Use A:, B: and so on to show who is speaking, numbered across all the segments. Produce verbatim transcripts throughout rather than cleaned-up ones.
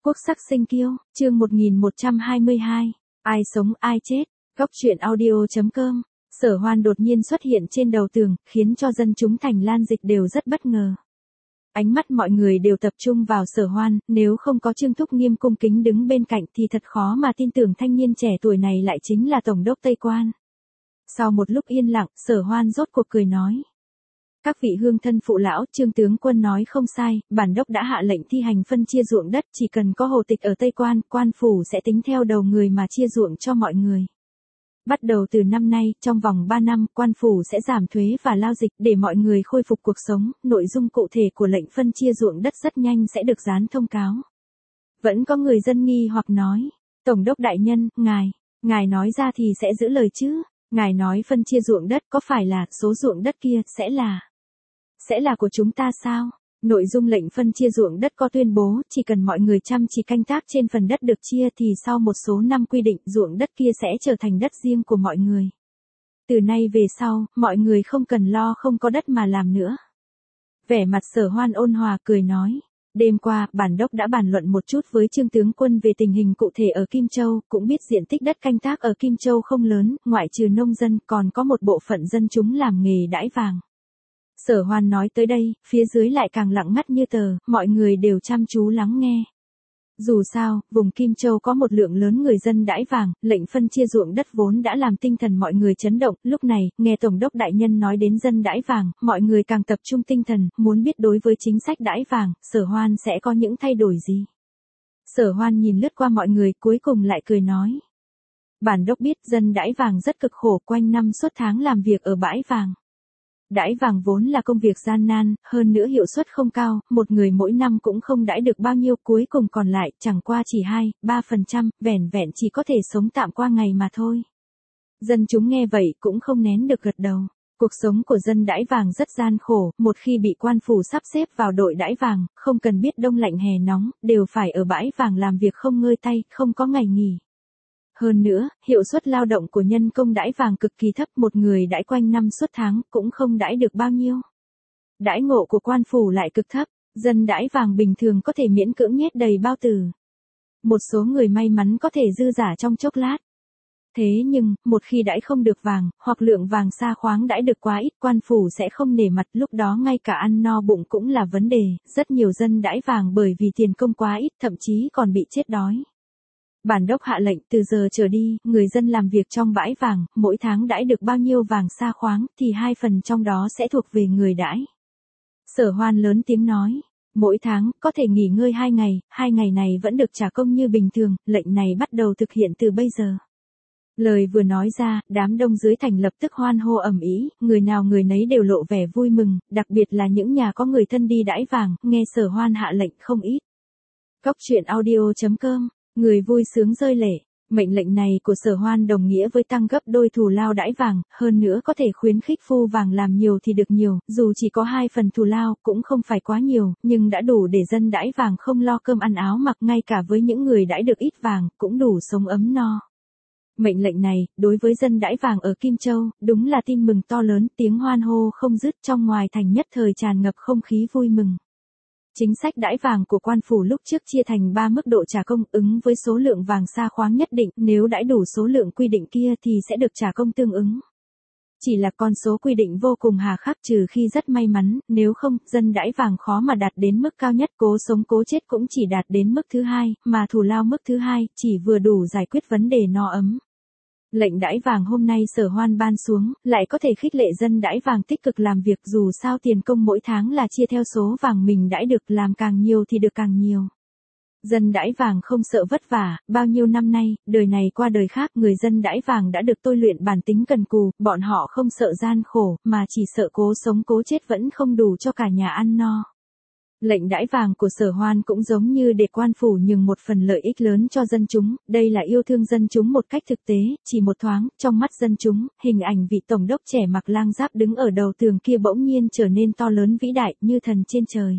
A: Quốc sắc sinh kiêu, chương một nghìn một trăm hai mươi hai, ai sống ai chết, góc truyện audio.com, Sở Hoan đột nhiên xuất hiện trên đầu tường, khiến cho dân chúng Thành Lan Dịch đều rất bất ngờ. Ánh mắt mọi người đều tập trung vào Sở Hoan, nếu không có Trương Thúc Nghiêm cung kính đứng bên cạnh thì thật khó mà tin tưởng thanh niên trẻ tuổi này lại chính là Tổng đốc Tây Quan. Sau một lúc yên lặng, Sở Hoan rốt cuộc cười nói. Các vị hương thân phụ lão, Trương tướng quân nói không sai, bản đốc đã hạ lệnh thi hành phân chia ruộng đất, chỉ cần có hồ tịch ở Tây Quan, quan phủ sẽ tính theo đầu người mà chia ruộng cho mọi người. Bắt đầu từ năm nay, trong vòng ba năm, quan phủ sẽ giảm thuế và lao dịch để mọi người khôi phục cuộc sống, nội dung cụ thể của lệnh phân chia ruộng đất rất nhanh sẽ được dán thông cáo. Vẫn có người dân nghi hoặc nói, Tổng đốc đại nhân, ngài, ngài nói ra thì sẽ giữ lời chứ, ngài nói phân chia ruộng đất có phải là số ruộng đất kia sẽ là, sẽ là của chúng ta sao? Nội dung lệnh phân chia ruộng đất có tuyên bố, chỉ cần mọi người chăm chỉ canh tác trên phần đất được chia thì sau một số năm quy định ruộng đất kia sẽ trở thành đất riêng của mọi người. Từ nay về sau, mọi người không cần lo không có đất mà làm nữa. Vẻ mặt Sở Hoan ôn hòa cười nói, đêm qua, bản đốc đã bàn luận một chút với Trương tướng quân về tình hình cụ thể ở Kim Châu, cũng biết diện tích đất canh tác ở Kim Châu không lớn, ngoại trừ nông dân còn có một bộ phận dân chúng làm nghề đãi vàng. Sở Hoan nói tới đây, phía dưới lại càng lặng ngắt như tờ, mọi người đều chăm chú lắng nghe. Dù sao, vùng Kim Châu có một lượng lớn người dân đãi vàng, lệnh phân chia ruộng đất vốn đã làm tinh thần mọi người chấn động, lúc này, nghe Tổng đốc đại nhân nói đến dân đãi vàng, mọi người càng tập trung tinh thần, muốn biết đối với chính sách đãi vàng, Sở Hoan sẽ có những thay đổi gì. Sở Hoan nhìn lướt qua mọi người, cuối cùng lại cười nói. Bản đốc biết dân đãi vàng rất cực khổ, quanh năm suốt tháng làm việc ở bãi vàng. Đãi vàng vốn là công việc gian nan, hơn nữa hiệu suất không cao, một người mỗi năm cũng không đãi được bao nhiêu, cuối cùng còn lại chẳng qua chỉ hai, ba phần trăm, vẻn vẹn chỉ có thể sống tạm qua ngày mà thôi. Dân chúng nghe vậy cũng không nén được gật đầu. Cuộc sống của dân đãi vàng rất gian khổ, một khi bị quan phủ sắp xếp vào đội đãi vàng, không cần biết đông lạnh hè nóng, đều phải ở bãi vàng làm việc không ngơi tay, không có ngày nghỉ. Hơn nữa, hiệu suất lao động của nhân công đãi vàng cực kỳ thấp, một người đãi quanh năm suốt tháng cũng không đãi được bao nhiêu. Đãi ngộ của quan phủ lại cực thấp, dân đãi vàng bình thường có thể miễn cưỡng nhét đầy bao tử. Một số người may mắn có thể dư giả trong chốc lát. Thế nhưng, một khi đãi không được vàng, hoặc lượng vàng sa khoáng đãi được quá ít, quan phủ sẽ không nể mặt, lúc đó ngay cả ăn no bụng cũng là vấn đề, rất nhiều dân đãi vàng bởi vì tiền công quá ít, thậm chí còn bị chết đói. Bản đốc hạ lệnh từ giờ trở đi, người dân làm việc trong bãi vàng, mỗi tháng đãi được bao nhiêu vàng sa khoáng, thì hai phần trong đó sẽ thuộc về người đãi. Sở Hoan lớn tiếng nói, mỗi tháng, có thể nghỉ ngơi hai ngày, hai ngày này vẫn được trả công như bình thường, lệnh này bắt đầu thực hiện từ bây giờ. Lời vừa nói ra, đám đông dưới thành lập tức hoan hô ầm ĩ, người nào người nấy đều lộ vẻ vui mừng, đặc biệt là những nhà có người thân đi đãi vàng, nghe Sở Hoan hạ lệnh không ít. Góc truyện audio.com, người vui sướng rơi lệ, mệnh lệnh này của Sở Hoan đồng nghĩa với tăng gấp đôi thù lao đãi vàng, hơn nữa có thể khuyến khích phu vàng làm nhiều thì được nhiều, dù chỉ có hai phần thù lao cũng không phải quá nhiều, nhưng đã đủ để dân đãi vàng không lo cơm ăn áo mặc, ngay cả với những người đãi được ít vàng, cũng đủ sống ấm no. Mệnh lệnh này, đối với dân đãi vàng ở Kim Châu, đúng là tin mừng to lớn, tiếng hoan hô không dứt, trong ngoài thành nhất thời tràn ngập không khí vui mừng. Chính sách đãi vàng của quan phủ lúc trước chia thành ba mức độ trả công, ứng với số lượng vàng sa khoáng nhất định, nếu đãi đủ số lượng quy định kia thì sẽ được trả công tương ứng. Chỉ là con số quy định vô cùng hà khắc, trừ khi rất may mắn, nếu không, dân đãi vàng khó mà đạt đến mức cao nhất, cố sống cố chết cũng chỉ đạt đến mức thứ hai, mà thù lao mức thứ hai, chỉ vừa đủ giải quyết vấn đề no ấm. Lệnh đãi vàng hôm nay Sở Hoan ban xuống, lại có thể khích lệ dân đãi vàng tích cực làm việc, dù sao tiền công mỗi tháng là chia theo số vàng mình đãi được, làm càng nhiều thì được càng nhiều. Dân đãi vàng không sợ vất vả, bao nhiêu năm nay, đời này qua đời khác, người dân đãi vàng đã được tôi luyện bản tính cần cù, bọn họ không sợ gian khổ, mà chỉ sợ cố sống cố chết vẫn không đủ cho cả nhà ăn no. Lệnh đãi vàng của Sở Hoan cũng giống như để quan phủ nhường một phần lợi ích lớn cho dân chúng, đây là yêu thương dân chúng một cách thực tế, chỉ một thoáng, trong mắt dân chúng, hình ảnh vị tổng đốc trẻ mặc lang giáp đứng ở đầu tường kia bỗng nhiên trở nên to lớn vĩ đại, như thần trên trời.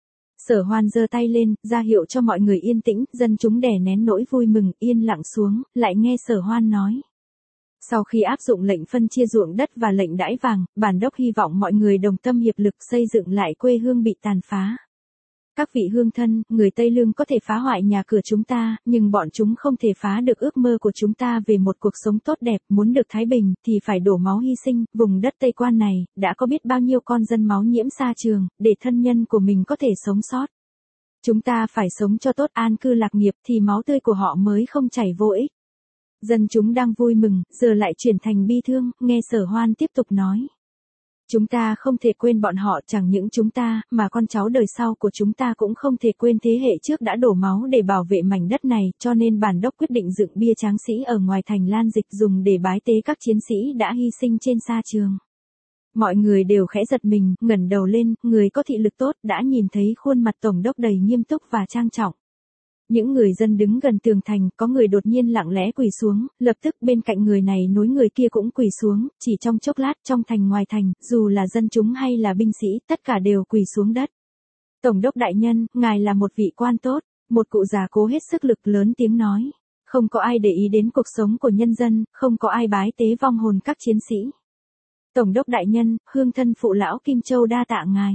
A: Sở Hoan giơ tay lên, ra hiệu cho mọi người yên tĩnh, dân chúng đè nén nỗi vui mừng, yên lặng xuống, lại nghe Sở Hoan nói. Sau khi áp dụng lệnh phân chia ruộng đất và lệnh đãi vàng, bản đốc hy vọng mọi người đồng tâm hiệp lực xây dựng lại quê hương bị tàn phá. Các vị hương thân, người Tây Lương có thể phá hoại nhà cửa chúng ta, nhưng bọn chúng không thể phá được ước mơ của chúng ta về một cuộc sống tốt đẹp, muốn được thái bình, thì phải đổ máu hy sinh, vùng đất Tây Quan này, đã có biết bao nhiêu con dân máu nhiễm sa trường, để thân nhân của mình có thể sống sót. Chúng ta phải sống cho tốt an cư lạc nghiệp thì máu tươi của họ mới không chảy vô ích. Dân chúng đang vui mừng, giờ lại chuyển thành bi thương, nghe Sở Hoan tiếp tục nói. Chúng ta không thể quên bọn họ, chẳng những chúng ta, mà con cháu đời sau của chúng ta cũng không thể quên thế hệ trước đã đổ máu để bảo vệ mảnh đất này, cho nên bản đốc quyết định dựng bia tráng sĩ ở ngoài thành Lan Dịch dùng để bái tế các chiến sĩ đã hy sinh trên sa trường. Mọi người đều khẽ giật mình, ngẩng đầu lên, người có thị lực tốt đã nhìn thấy khuôn mặt tổng đốc đầy nghiêm túc và trang trọng. Những người dân đứng gần tường thành, có người đột nhiên lặng lẽ quỳ xuống, lập tức bên cạnh người này nối người kia cũng quỳ xuống, chỉ trong chốc lát trong thành ngoài thành, dù là dân chúng hay là binh sĩ, tất cả đều quỳ xuống đất. Tổng đốc đại nhân, ngài là một vị quan tốt, một cụ già cố hết sức lực lớn tiếng nói. Không có ai để ý đến cuộc sống của nhân dân, không có ai bái tế vong hồn các chiến sĩ. Tổng đốc đại nhân, hương thân phụ lão Kim Châu đa tạ ngài.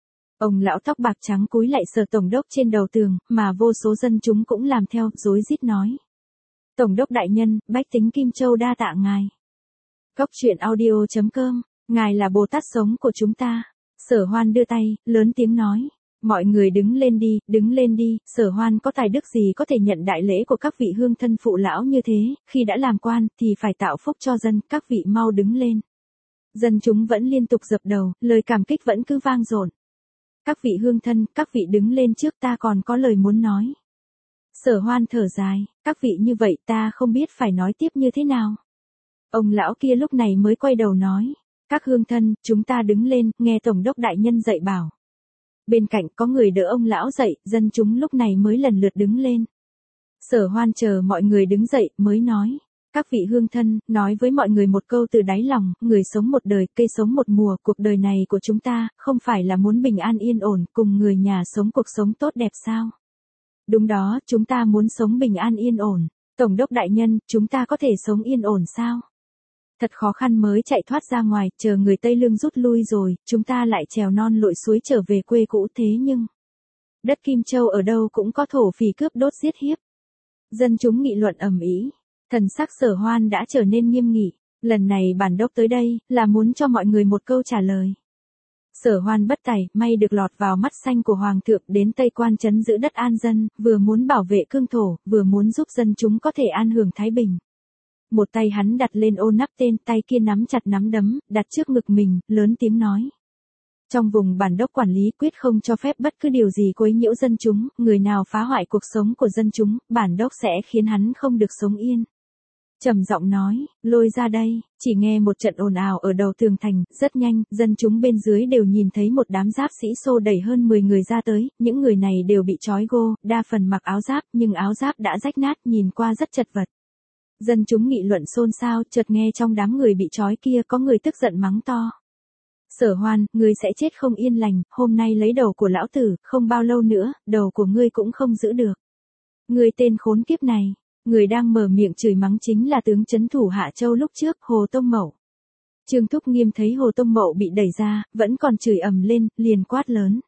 A: Ông lão tóc bạc trắng cúi lạy Sở tổng đốc trên đầu tường, mà vô số dân chúng cũng làm theo, rối rít nói. Tổng đốc đại nhân, bách tính Kim Châu đa tạ ngài. Góc truyện audio chấm com, ngài là Bồ Tát sống của chúng ta. Sở Hoan đưa tay, lớn tiếng nói. Mọi người đứng lên đi, đứng lên đi, Sở Hoan có tài đức gì có thể nhận đại lễ của các vị hương thân phụ lão như thế, khi đã làm quan, thì phải tạo phúc cho dân, các vị mau đứng lên. Dân chúng vẫn liên tục dập đầu, lời cảm kích vẫn cứ vang dội. Các vị hương thân, các vị đứng lên trước, ta còn có lời muốn nói. Sở Hoan thở dài, các vị như vậy ta không biết phải nói tiếp như thế nào. Ông lão kia lúc này mới quay đầu nói, các hương thân, chúng ta đứng lên, nghe tổng đốc đại nhân dạy bảo. Bên cạnh có người đỡ ông lão dậy, dân chúng lúc này mới lần lượt đứng lên. Sở Hoan chờ mọi người đứng dậy, mới nói. Các vị hương thân, nói với mọi người một câu từ đáy lòng, người sống một đời, cây sống một mùa, cuộc đời này của chúng ta, không phải là muốn bình an yên ổn, cùng người nhà sống cuộc sống tốt đẹp sao? Đúng đó, chúng ta muốn sống bình an yên ổn. Tổng đốc đại nhân, chúng ta có thể sống yên ổn sao? Thật khó khăn mới chạy thoát ra ngoài, chờ người Tây Lương rút lui rồi, chúng ta lại trèo non lội suối trở về quê cũ thế nhưng... Đất Kim Châu ở đâu cũng có thổ phỉ cướp đốt giết hiếp. Dân chúng nghị luận ầm ĩ. Thần sắc Sở Hoan đã trở nên nghiêm nghị, lần này bản đốc tới đây, là muốn cho mọi người một câu trả lời. Sở Hoan bất tài, may được lọt vào mắt xanh của Hoàng thượng đến Tây Quan trấn giữ đất an dân, vừa muốn bảo vệ cương thổ, vừa muốn giúp dân chúng có thể an hưởng thái bình. Một tay hắn đặt lên ô nắp tên, tay kia nắm chặt nắm đấm, đặt trước ngực mình, lớn tiếng nói. Trong vùng bản đốc quản lý quyết không cho phép bất cứ điều gì quấy nhiễu dân chúng, người nào phá hoại cuộc sống của dân chúng, bản đốc sẽ khiến hắn không được sống yên. Trầm giọng nói, lôi ra đây, chỉ nghe một trận ồn ào ở đầu tường thành, rất nhanh, dân chúng bên dưới đều nhìn thấy một đám giáp sĩ xô đẩy hơn mười người ra tới, những người này đều bị trói gô, đa phần mặc áo giáp, nhưng áo giáp đã rách nát, nhìn qua rất chật vật. Dân chúng nghị luận xôn xao, chợt nghe trong đám người bị trói kia có người tức giận mắng to. Sở Hoan, ngươi sẽ chết không yên lành, hôm nay lấy đầu của lão tử, không bao lâu nữa, đầu của ngươi cũng không giữ được. Ngươi tên khốn kiếp này. Người đang mở miệng chửi mắng chính là tướng trấn thủ Hạ Châu lúc trước, Hồ Tông Mậu. Trương Thúc Nghiêm thấy Hồ Tông Mậu bị đẩy ra, vẫn còn chửi ầm lên, liền quát lớn.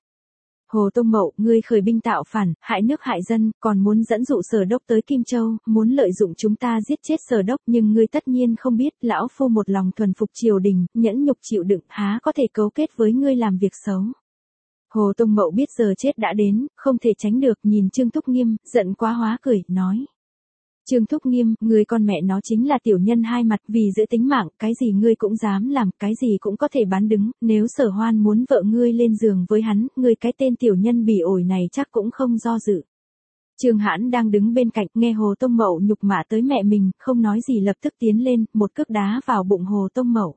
A: Hồ Tông Mậu, ngươi khởi binh tạo phản, hại nước hại dân, còn muốn dẫn dụ Sở đốc tới Kim Châu, muốn lợi dụng chúng ta giết chết Sở đốc, nhưng ngươi tất nhiên không biết, lão phu một lòng thuần phục triều đình, nhẫn nhục chịu đựng, há có thể cấu kết với ngươi làm việc xấu. Hồ Tông Mậu biết giờ chết đã đến, không thể tránh được, nhìn Trương Thúc Nghiêm, giận quá hóa cười, nói. Trương Thúc Nghiêm, ngươi con mẹ nó chính là tiểu nhân hai mặt, vì giữ tính mạng, cái gì ngươi cũng dám làm, cái gì cũng có thể bán đứng, nếu Sở Hoan muốn vợ ngươi lên giường với hắn, ngươi cái tên tiểu nhân bỉ ổi này chắc cũng không do dự. Trương Hãn đang đứng bên cạnh, nghe Hồ Tông Mậu nhục mạ tới mẹ mình, không nói gì lập tức tiến lên, một cước đá vào bụng Hồ Tông Mậu.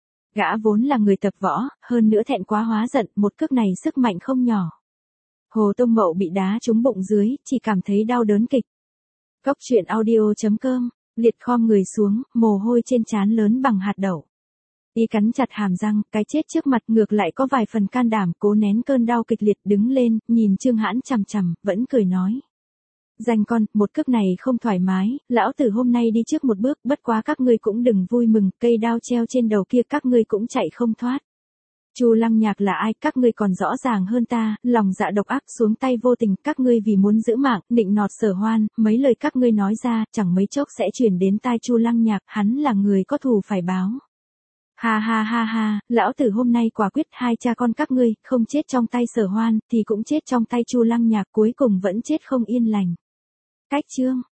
A: Gã vốn là người tập võ, hơn nữa thẹn quá hóa giận, một cước này sức mạnh không nhỏ. Hồ Tông Mậu bị đá trúng bụng dưới, chỉ cảm thấy đau đớn kịch. Góc truyện audio chấm com, liệt khom người xuống, mồ hôi trên trán lớn bằng hạt đậu. Y cắn chặt hàm răng, cái chết trước mặt ngược lại có vài phần can đảm, cố nén cơn đau kịch liệt đứng lên, nhìn Trương Hãn chằm chằm, vẫn cười nói. Danh con, một cước này không thoải mái, lão tử hôm nay đi trước một bước, bất quá các ngươi cũng đừng vui mừng, cây đao treo trên đầu kia các ngươi cũng chạy không thoát. Chu Lăng Nhạc là ai, các ngươi còn rõ ràng hơn ta, lòng dạ độc ác xuống tay vô tình, các ngươi vì muốn giữ mạng, nịnh nọt Sở Hoan, mấy lời các ngươi nói ra, chẳng mấy chốc sẽ truyền đến tai Chu Lăng Nhạc, hắn là người có thù phải báo. Ha ha ha ha, lão tử hôm nay quả quyết hai cha con các ngươi, không chết trong tay Sở Hoan, thì cũng chết trong tay Chu Lăng Nhạc, cuối cùng vẫn chết không yên lành. Cách chương